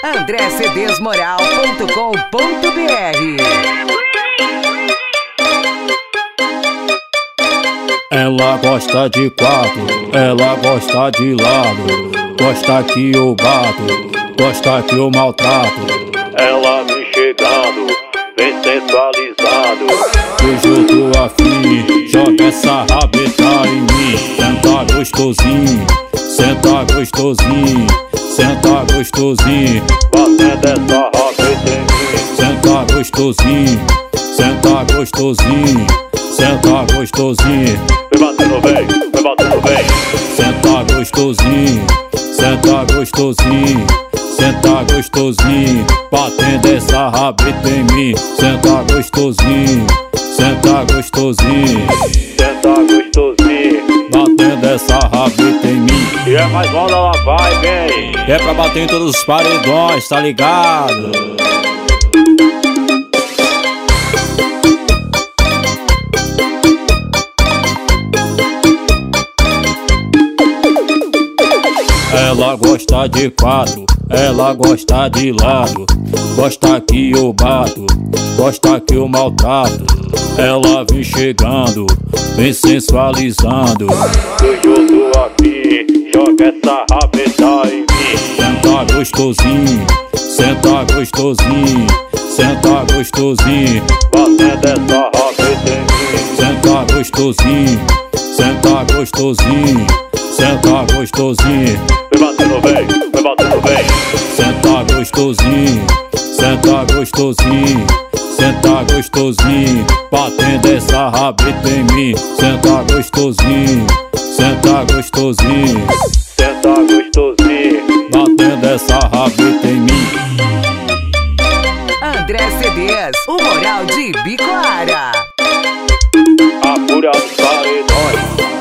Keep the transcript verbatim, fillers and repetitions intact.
andré cedês moral ponto com ponto br. Ela gosta de quatro, ela gosta de lado, gosta que eu bato, gosta que eu maltrato. Ela vem chegando, vem sensualizado. Hoje eu tô afim, joga essa rabeta em mim. Senta gostosinho, senta gostosinho, senta gostosinho. Batendo essa rabeta em mim. Senta gostosinho, senta gostosinho, senta gostosinho. Vem batendo bem, vem batendo bem. Senta gostosinho, senta gostosinho, senta gostosinho. Batendo essa rabeta em mim. Senta gostosinho, senta gostosinho, senta gostosinho. Batendo essa rabeta em mim. E é mais bom, ela vai, vem. É pra bater em todos os paredões, tá ligado? Ela gosta de quatro, ela gosta de lado, gosta que eu bato, gosta que eu maltrato. Ela vem chegando, vem sensualizando. Hoje eu tô aqui, joga essa rabeta em mim. Senta gostosinho, senta gostosinho, senta gostosinho. Batendo essa rabeta em mim. Senta gostosinho, senta gostosinho, senta gostosinho. Vem batendo bem, vem batendo bem. Senta gostosinho, senta gostosinho, senta gostosinho. Batendo essa rabeta em mim. Senta gostosinho, senta gostosinho, senta gostosinho. Batendo essa rabeta em mim. André Cedês, o moral de Ibicoara. A fúria dos paredões.